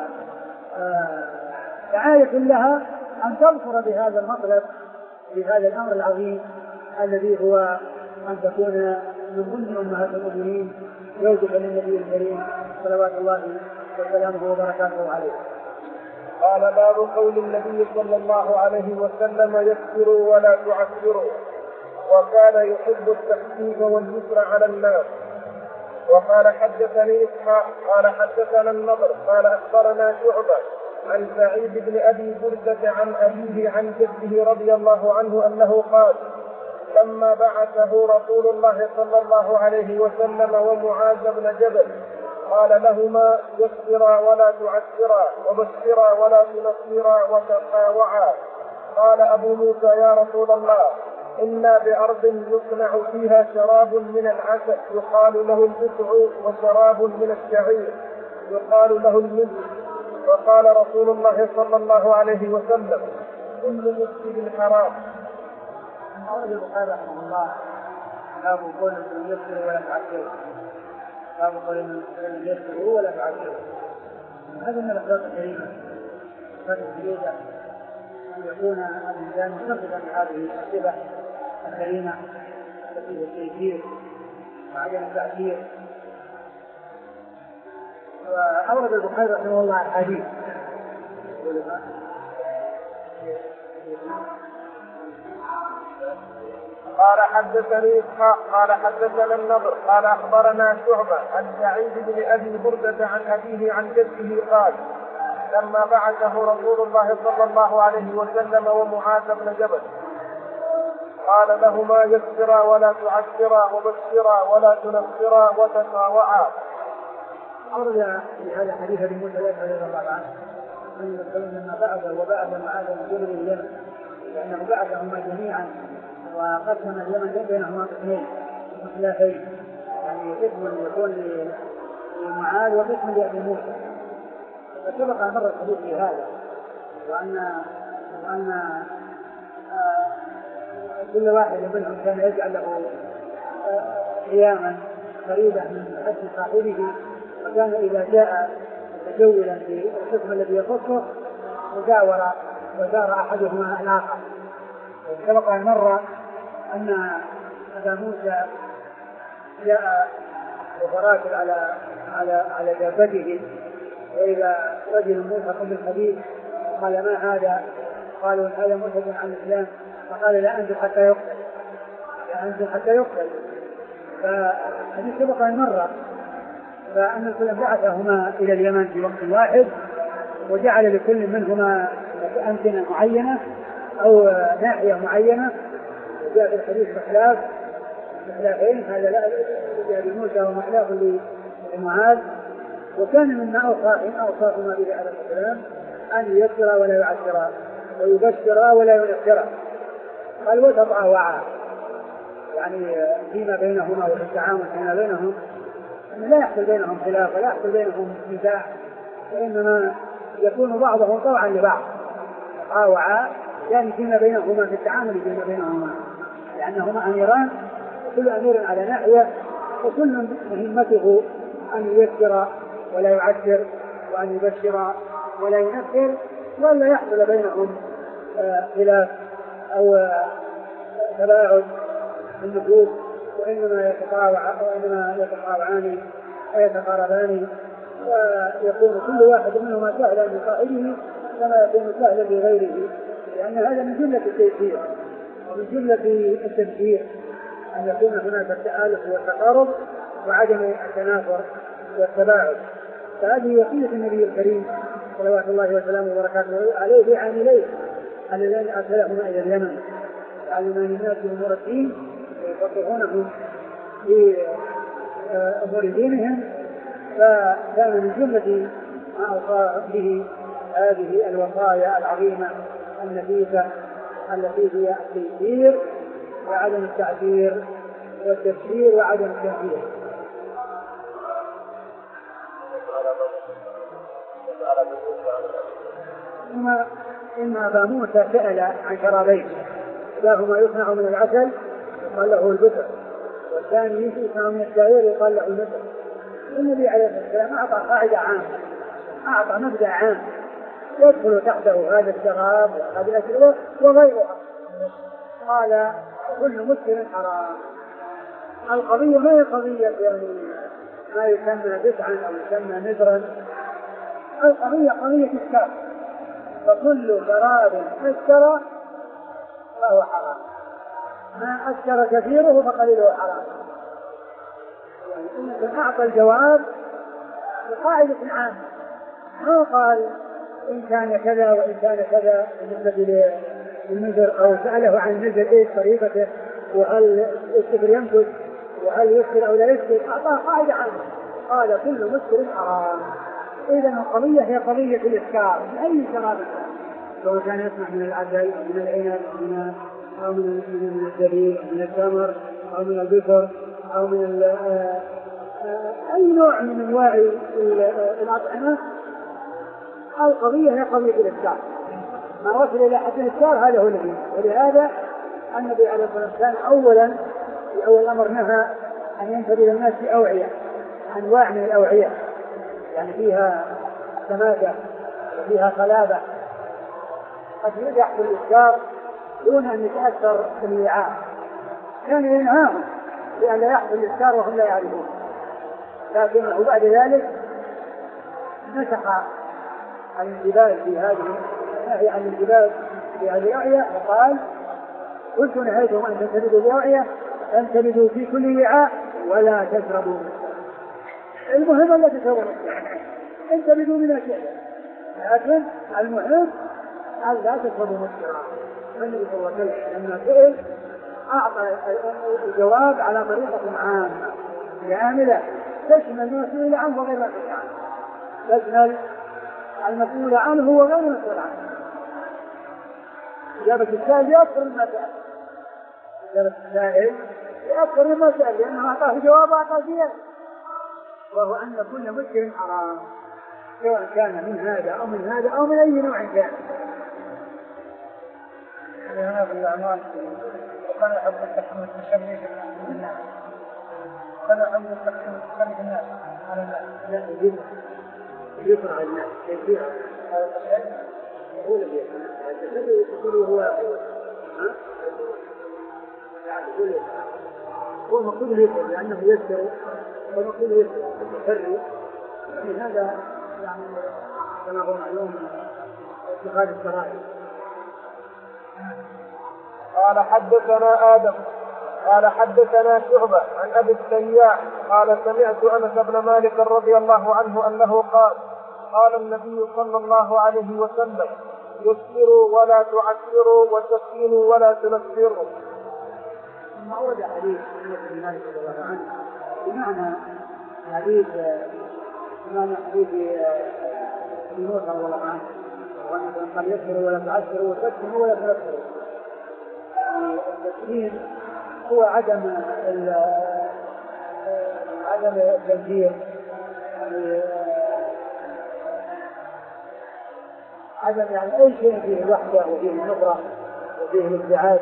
وسعادة لها أن تظفر بهذا المطلب، بهذا الأمر العظيم الذي هو أن تكون من ضمن أمهات المؤمنين زوجة للنبي الكريم صلوات الله وسلامه وبركاته عليه. قال باب قول النبي صلى الله عليه وسلم يسروا ولا تعسروا، وكان يحب التخفيف واليسر على الناس. وقال حدثني إسحاق قال حدثنا النضر قال أخبرنا شعبة عن سعيد بن أبي بردة عن أبيه عن جده رضي الله عنه أنه قال لما بعثه رسول الله صلى الله عليه وسلم ومعاذ بن جبل قال لهما يسرا ولا تعسرا وبشرا ولا تنفرا وتطاوعا. قال أبو موسى يا رسول الله إنا بأرض يصنع فيها شراب من العسل يقال له البسع وشراب من الشعير يقال له المزج. وقال رسول الله صلى الله عليه وسلم كل مسجد حرام. قال البخاري رحمه الله باب قول من يسر ولا تعسر، باب قول من يسر ولا تعسر. هذا من الأخلاق الكريمة الجيدة أن يكون الإنسان متصفا بهذه الصفة الكريمة التي هي التيسير وعدم التعسير. وأورد البخاري رحمه الله الحديث قال حدثني إسحاق قال حدثنا النضر قال أخبرنا شعبة عن سعيد بن أبي بردة عن أبيه عن جده قال لما بعثه رسول الله صلى الله عليه وسلم ومعاذ بن جبل قال لهما يسرا ولا تعسرا وبشرا ولا تنفرا وتطاوعا. أورد في هذا الحديث ابن موسى رضي الله عنه أن الرسول لما بعث وبعث معاذ بن جبل اليمن لأنه بعثهما جميعا وقسم اليمن بينهما قسمين مختلفين، يعني قسم يكون لمعاذ وقسم لأبي موسى. فسبق أن مر الحديث في هذا وأن وأن كل واحد منهم كان يجعل له قياما فريدة من حسن صاحبه، وكان إذا جاء متجولا في القسم الذي يخصه وجاور وزار أحدهما الآخر. سبق أن مر أن أبا موسى جاء وفراكب على على على دابته وإذا رجل موسى قبل الحديث قال ما هذا؟ قالوا هذا مرتد عن الإسلام، فقال لا أنزل حتى يقتل، لا أنزل حتى يقتل. فهذه سبق أن مر فأن الكل بعثهما إلى اليمن في وقت واحد وجعل لكل منهما أمكنة معينة أو ناحية معينة. جاء في الحديث مخلاف مخلافين، هذا لا لأبي موسى ومخلاف لمعاذ. وكان مما أوصى إن أوصاهما به عليه السلام أن ييسر ولا يعسر ويبشر ولا ينفر. قال وتطاوعا، يعني فيما بينهما وفي التعامل فيما بينهم لا يحصل بينهم خلاف ولا يحصل بينهم نزاع، وإنما يكون بعضهم طوعا لبعض. تطاوعا يعني فيما بينهما في التعامل فيما بينهما، لأنهما أميران وكل أمير على ناحية، وكل مهمته أن ييسر ولا يعسر وأن يبشر ولا ينفر، ولا يحصل بينهم خلاف أو تباعد النفوس، وإنما يتطاوع وإنما يتطاوعان ويتقاربان، ويكون كل واحد منهما سهلا لصاحبه كما يكون سهلا لغيره، لأن هذا من جملة التيسير ومن جملة التبشير أن يكون هناك التآلف والتقارب وعدم التنافر والتباعد. فهذه وصية النبي الكريم صلوات الله وسلامه وبركاته عليه في عامليه الذين أرسلهما إلى اليمن يعلمان الناس أمور الدين ويفقهونهم في أمور دينهم. فكان من جملة ما أوصى به هذه الوصايا العظيمة النفيسة التي هي التيسير وعدم التعسير والتبشير وعدم التنفير. ثم إن أبا موسى سأل عن شرابين، إحداهما يصنع من العسل يقال له البتر، والثاني يصنع من الشعير يقال له المتر. النبي عليه الصلاة والسلام أعطى قاعدة عامة، أعطى مبدأ عام يدخل تحته هذا الشراب وهذه الأشربة وغيرها. قال كل مسكر حرام. القضية ما هي قضية يعني ما يسمى بدعا أو يسمى نذرا، القضية قضية إسكار، فكل شراب أسكر فهو حرام، ما أسكر كثيره فقليله حرام. يعني إنك أعطى الجواب بقاعدة عامة، ما قال إن كان كذا وإن كان كذا بالنسبة للنذر، أو سأله عن النذر إيش طريقته وهل السكر ينفذ وهل يسكر أو لا يسكر، أعطاه قاعدة عامة قال كل مسكر حرام. إذا القضية هي قضية الإسكار بأي شراب، سواء كان يصنع من العسل أو من العنب أو من الزبيب أو من التمر أو من البصر أو من أي نوع من أنواع الأطعمة. القضية هي قضية الإسكار، ما وصل إلى حد الإسكار هذا هو الذي. ولهذا النبي عليه الصلاة والسلام أولا في أول أمر نهى أن ينفذ الناس في أوعية، أنواع من الأوعية يعني فيها سماكة وفيها صلابة قد يحصل الإسكار دون أن يتأثر الوعاء. كان ينهاهم لأن لا يحصل الإسكار وهم لا يعرفون، لكنه بعد ذلك نسخ الانتباه في هذه نهي عن الانتباه في هذه الأوعية، وقال قلت نهيتهم أن تنتبذوا بأوعية أن تنتبذوا في كل وعاء ولا تشربوا. المهم لا تشربوا انتبذوا من الشيء، لكن المهم أن لا تشربوا مسكرا. النبي صلى الله عليه وسلم لما سئل أعطى الجواب على طريقة عامة عاملة تشمل المسؤول عنه وغير المسؤول عنه، تشمل المسؤول عنه وغير المسؤول عنه. إجابة السائل أكثر مما سأل، إجابة السائل أكثر مما سأل، لأنه أعطاه جواب أعطاه زيادة، وهو أن كل مسكر حرام سواء كان من هذا أو من هذا أو من أي نوع كان. هنا في الأعمال وكان يحب التحمل التشري في الناس، كان يحب التحمل التشري في الناس على الناس، لا يجب يفرع الناس يجب هذا الشيء هو الذي التشري يقول هو ها يعني يقول هو المقصود يفرع لأنه يسر، والمقصود يفرع التشري من هذا يعني كما هو معلوم اتخاذ الشرائع. قال حدثنا آدم قال حدثنا شعبة عن أبي التياح قال سمعت أنس بن مالك رضي الله عنه أنه قال قال النبي صلى الله عليه وسلم يسروا ولا تعسروا وسكينوا ولا تنفروا. ثم ورد حديث أنس بن مالك رضي الله عنه بمعنى حديث بمعنى حديث ابن موسى رضي الله عنه وأنه قال يسروا ولا تعسروا وسكينوا ولا تنفروا. التسكين هو عدم عدم التنفير، عدم يعني أي شيء فيه الوحدة وفيه النظرة وفيه الابتعاد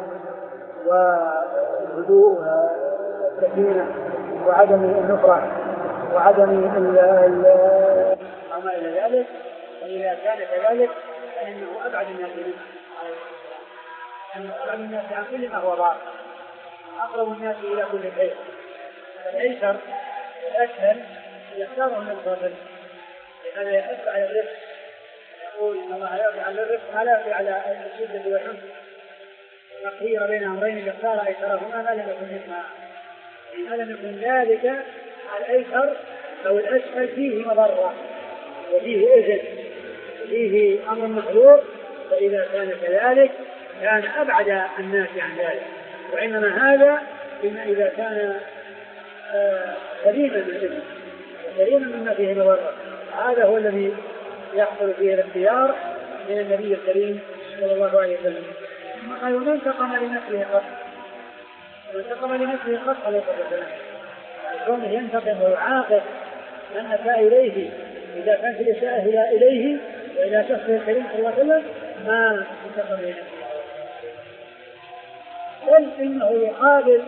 والهدوء والسكينة وعدم النفرة وعدم وما إلى ذلك. وإذا كان كذلك فإنه أبعد الناس منه، أنه أبعد الناس عن كل ما هو ضار، أقرب الناس إلى كل خير. فالأيسر الأسهل يختار من الفضل، لهذا يحث على الرفق، يقول إن الله يرفع على الرفق ما لا يرفع على الشدة والعنف. وخير بين أمرين يختار أيسرهما ما لم يكن إثما، إن لم يكن ذلك الأيسر أو الأسهل فيه مضرة وفيه إذن وفيه أمر محظور، فإذا كان كذلك كان أبعد الناس عن ذلك. وإنما هذا إذا كان سليما من الإذن سليما مما فيه مضرة، هذا هو الذي يحصل فيه الاختيار من النبي الكريم صلى الله عليه وسلم. قال ومن انتقم لنفسه قط ومن انتقم لنفسه قط عليه الصلاة والسلام، كونه ينتقم ويعاقب من أساء إليه إذا كانت الإساءة إليه وإلى شخصه الكريم صلى الله عليه وسلم ما انتقم لنفسه، بل إنه يقابل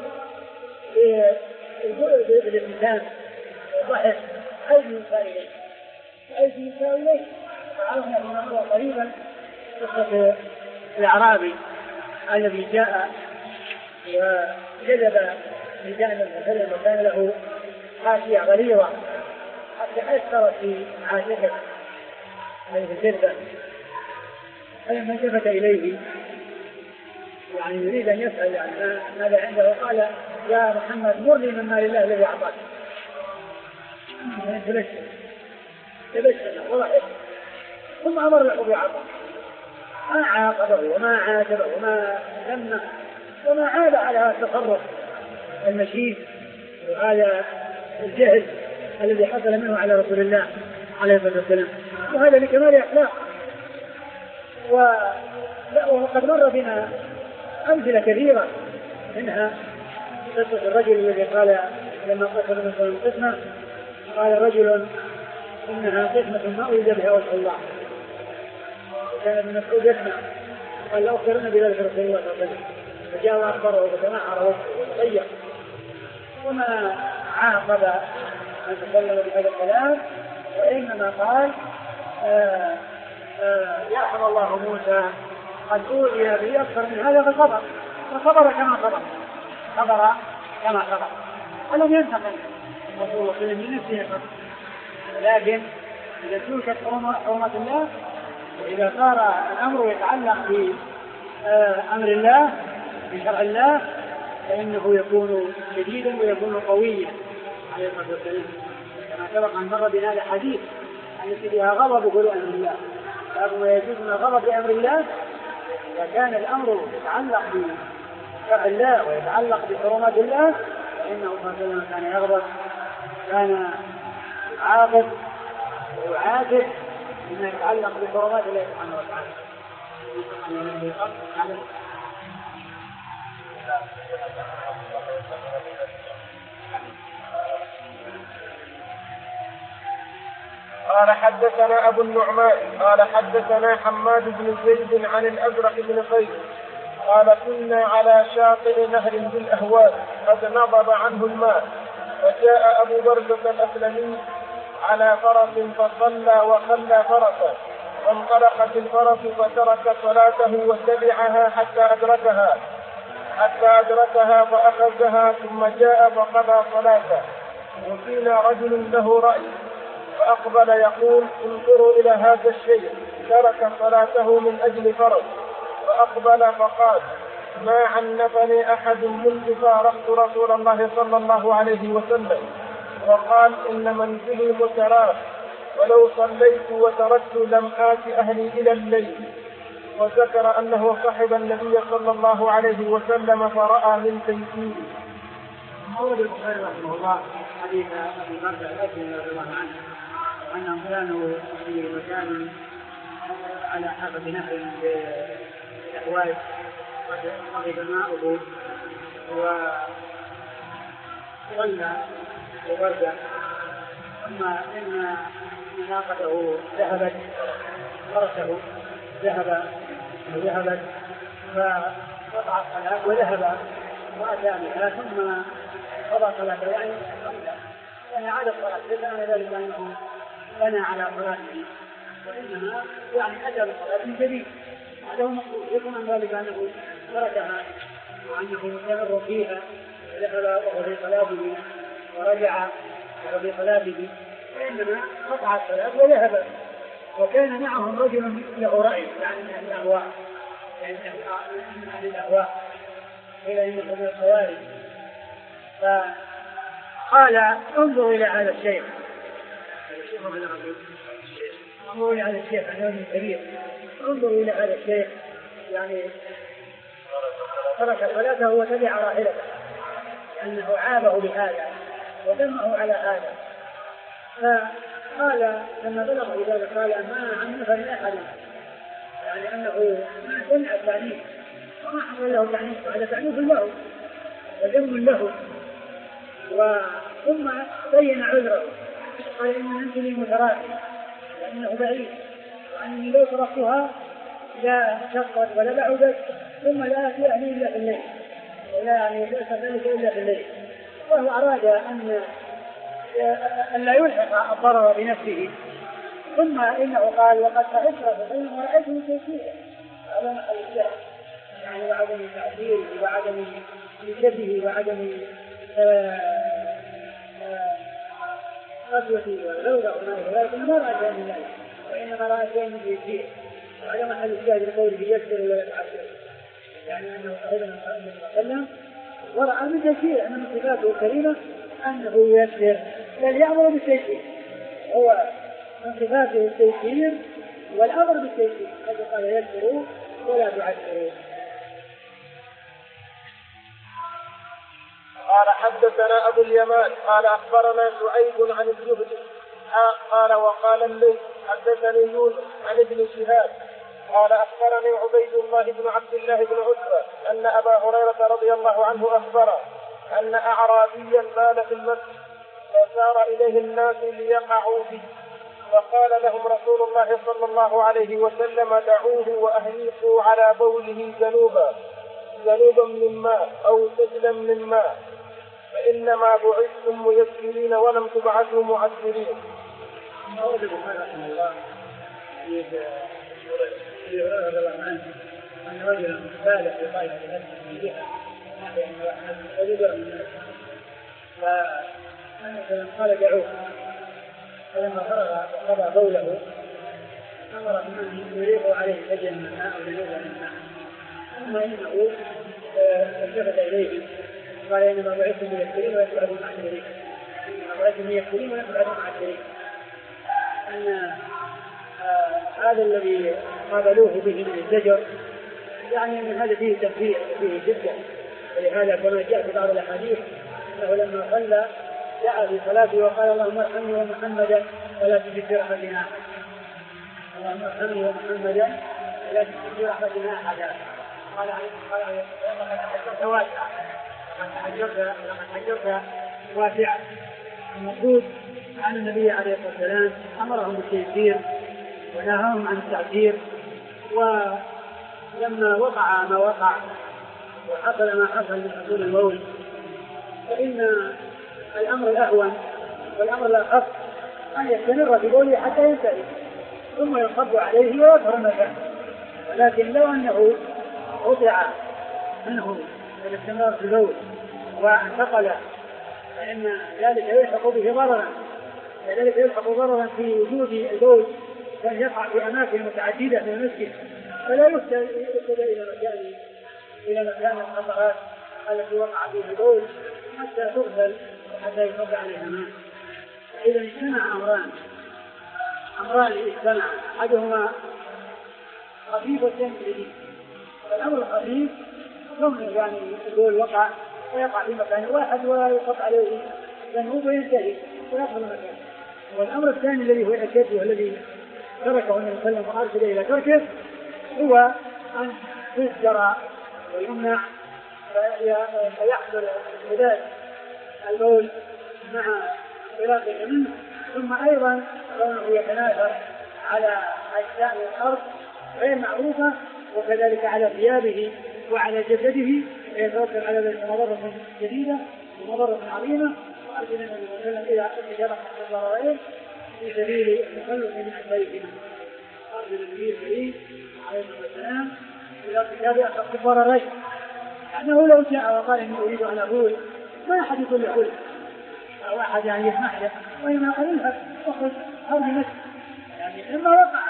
بالابتسام والضحك حيث يساء إليه حيث يساء إليه. فعرفنا هنا هو قريبا قصة الأعرابي الذي جاء وجذب لجان المسلم وكان له حاشية غليظة حتى أثرت في عاشقه من الجذبة، فلما التفت إليه يعني يريد أن يسأل يعني ماذا عنده، قال يا محمد مر لي من مال الله الذي أعطاك. تبسم تبسم وضحك ثم أمر له بعطاء، ما عاقبه وما عاتبه وما ذمه وما عاب على التصرف المشيد وعلى الجهل الذي حصل منه على رسول الله عليه الصلاة والسلام، وهذا لكمال أخلاق. وقد مر بنا أمثلة كثيرة، منها قصة الرجل الذي قال لما قتل من قسمة قال رجل إنها قسمة ما أريد بها وجه الله، كان ابن مسعود يسمع قال لا أخبرنا بذلك رسول الله صلى الله عليه وسلم، فجاء وأخبره وتناحر وجهه وطيب وما عاقب أن تكلم بهذا الكلام، وإنما قال آآ آآ يرحم الله موسى قد أوذي به أكثر من هذا فصبر فصبر كما صبر صبر كما صبر ولم ينتقم رسول الله صلى الله عليه وسلم من نفسه، لكن إذا تلك حرمة الله وإذا صار الأمر يتعلق بأمر الله بشرع الله فإنه يكون شديدا ويكون قويا عليه الصلاة والسلام، كما سبق أن مر بهذا الحديث التي فيها غضب كل أمر الله، فما يجوز من غضب لأمر الله إذا كان الأمر يتعلق بشرع الله ويتعلق بحرمات الله فإنه صلى الله عليه وسلم كان يغضب، كان يعاقب ويعاتب بما يتعلق بحرمات الله سبحانه وتعالى. قال حدثنا أبو النعمان قال حدثنا حماد بن زيد عن الأزرق بن قيس قال كنا على شاطئ نهر بالأهوال قد نضب عنه الماء، فجاء أبو برزة الأسلمي على فرس فصلى وخلى فرسه، فانطلقت الفرس فترك صلاته وتبعها حتى أدركها حتى أدركها فأخذها ثم جاء فقضى صلاته، وفينا رجل له رأي فأقبل يقول انظروا إلى هذا الشيء ترك صلاته من أجل فرس، فأقبل فقال ما عنفني أحد منذ فارقت رسول الله صلى الله عليه وسلم، وقال إن منزلي متراف ولو صليت وتركت لم آت أهلي إلى الليل، وذكر أنه صحب النبي صلى الله عليه وسلم فرأى من تيسيره. قول البخاري رحمه الله حديث أبي بكر الأسلمي رضي الله عنه أنهم كانوا في مكان على حافة نهر بالأحواز وغضب ماؤه وظل وبرد، ثم إن ناقته ذهبت فرسه ذهب وذهبت فقطع الصلاة وذهب وأتى بها ثم قضى صلاته يعني يعني عاد الصلاة لأن ذلك أنه بنى على صلاته وإنما يعني أتى بصلاة جديد. هذا هو مقصود. يكون عن ذلك أنه تركها وأنه يمر فيها ذهب وهو في صلاته ورجع وهو في صلاته، وإنما قطع الصلاة وذهب. وكان معهم رجل له رأي يعني من الأهواء يعني من أهل الأهواء إلى أن يكون الخوارج، فقال انظر إلى هذا الشيخ انظر إلى هذا الشيخ أنه كبير، انظر إلى هذا الشيخ يعني ترك صلاته وتبع راحلته لأنه عابه بهذا وذمه على هذا. فقال لما بلغ ذلك قال ما عنف لأحد يعني أنه ما سمع التعنيف وما حصل له تعنيف، هذا تعنيف له وذم له. ثم بين عذره قال إن منزلي متراكم لأنه بعيد وأنني لو تركتها لا شقت ولا بعدت ثم لا يعني إلا في الليل ولا يعني ليس ذلك إلا في الليل. وهو أراد أن أن لا يلحق الضرر بنفسه. ثم إنه قال وقد أشرف بينه ورأيته تيسيره على محل الشهر يعني وعدم تأثيره وعدم نسبه وعدم قسوته والغوغة وما إلى ذلك ما رأى شيئا من ذلك وإنما رأى شيئا من تيسيره وعلى محل الشاهد لقوله يسر ولا تعسر يعني أنه صحيح صلى الله عليه وسلم ورأى من تيسير أن من صفاته الكريمة أنه يسر بل يأمر بالتيسير، هو من صفاته التيسير والأمر بالتيسير الذي قال يسروا ولا تعسروا. قال حدثنا أبو اليمان قال أخبرنا شعيب عن الزهري قال وقال الليث حدثني يونس عن ابن شهاب قال أخبرني عبيد الله بن عبد الله بن عتبة أن أبا هريرة رضي الله عنه أخبره أن أعرابيا بال في المسجد فسار إليه الناس ليقعوا به فقال لهم رسول الله صلى الله عليه وسلم دعوه وأهليقوا على بوله ذنوبا ذنوبا من ماء أو سجلا من ماء فإنما بعثتم ميسرين ولم تبعثوا معسرين. أود البخاري رحمه الله يقول رضي الله عنه أن رجلا بالغ في طائفة المسجد في جهة يعني واحد قريب من الناس فمثلا قال دعوه فلما فرغ وقضى بوله أمر بمن يريق عليه سجلا من الماء أو ذنوبا من الماء ثم إنه التفت إليه قال إنما بعثتم ميسرين ولا تبعثوا معسرين إنما بعثتم ميسرين ولا تبعثوا معسرين أن هذا الذي قابلوه به من الزجر يعني من هذا فيه تنفير فيه جدا، ولهذا كما جاء في بعض الأحاديث أنه لما صلى جاء في صلاته وقال اللهم ارحمني ومحمدا ولا تجد في رحمتنا اللهم ارحمني ومحمدا ولا تجد في رحمتنا أحدا. قال عليه الصلاة واسعة لقد حجرت واسعة. المقصود أن النبي عليه الصلاة والسلام أمرهم بالتيسير ونهاهم عن التعسير، ولما وقع ما وقع وحصل ما حصل من حصول الموت فإن الأمر الأهون والأمر الأخف أن يستمر في بوله حتى ينتهي ثم ينصب عليه ويظهر مكانه. ولكن لو أنه قطع منه الاستمرار في البول وانتقل فإن ذلك يلحق به ضررا ذلك يلحق ضررا في وجود البول كان يقع في أماكن متعددة في المسجد فلا يرسل إلى مكان إلى مكان الخطرات التي وقع فيه البول حتى تغسل وحتى يصب عليها ماء. إذا اجتمع أمران أمران اجتمع أحدهما خفيف والثاني جديد. الأمر الخفيف يمكن يعني يقول وقع ويقع في مكان واحد ويقط عليه ذنوب وينتهي ويقبل المكان. والأمر الثاني الذي هو الأشد والذي تركه النبي صلى الله عليه وسلم وأرشد إلى تركه هو أن يزجر ويمنع فيحصل انسداد البول مع انطلاقه منه، ثم أيضا كونه يتناثر على أجزاء الأرض غير معروفة، وكذلك على ثيابه وعلى جسده، فيتوكل على ذلك مضرة شديدة ومضرة عظيمة. وأرسل النبي صلى الله عليه وسلم إلى استجابة الضررين في سبيل التخلص من الضيف. أرسل النبي عليه الصلاة والسلام إلى استجابة الضررين، لأنه لو جاء وقال إني أريد أن أقول ما أحد يقول له أو أحد يعني يسمح له، وإنما قال اذهب وخذ هذه نفسه يعني لما وقع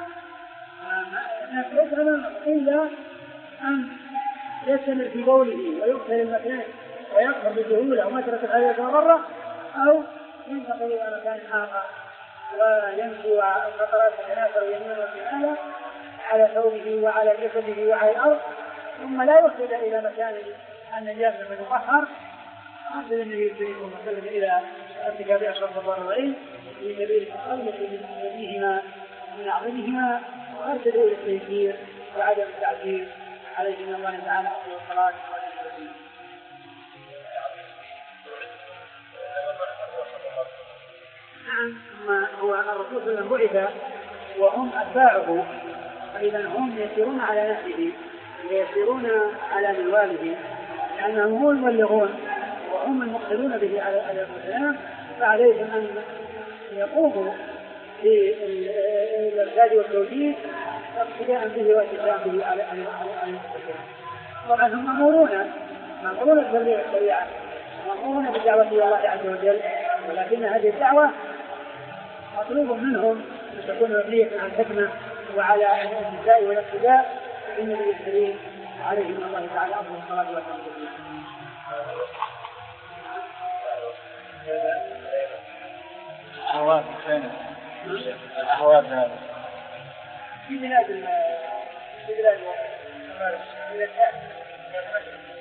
ما يفعل إلا أن يستمر في بوله ويقتل المكان ويكفر بسهولة وما ترك الحياة مرة، أو ينتقل إلى مكان آخر ويمشي وقطرات التناثر يمينا وشمالا على ثوبه وعلى جسده وعلى الأرض، ثم لا يخرج إلى مكان النجاسة المطهر. أرسل النبي صلى الله عليه وسلم إلى ارتكاب أشرف الضررين في سبيل التخلص من أذيهما من أعظمهما، وأرسل إلى التيسير وعدم التعذير عليه من الله تعالى أفضل الصلاة والسلام. نعم، هو الرسول صلى الله عليه وسلم بعث وهم أتباعه، فإذا هم يسيرون على نفسه ويسيرون على منواله، لأنهم هم المبلغون وهم المقتدون به عليه السلام، فعليهم أن يقوموا بالإرشاد والتوجيه اقتداء به واتباعا به على المسلمين. طبعا هم مأمورون مأمورون بتبليغ الشريعة، مأمورون بالدعوة إلى الله عز وجل، ولكن هذه الدعوة مطلوب منهم أن تكون مبنية على الحكمة وعلى الاتباع والاقتداء بالنبي الكريم عليه من الله تعالى أفضل الصلاة والسلام. الأهوال فين؟ الأهوال هذا في بلاد في بلاد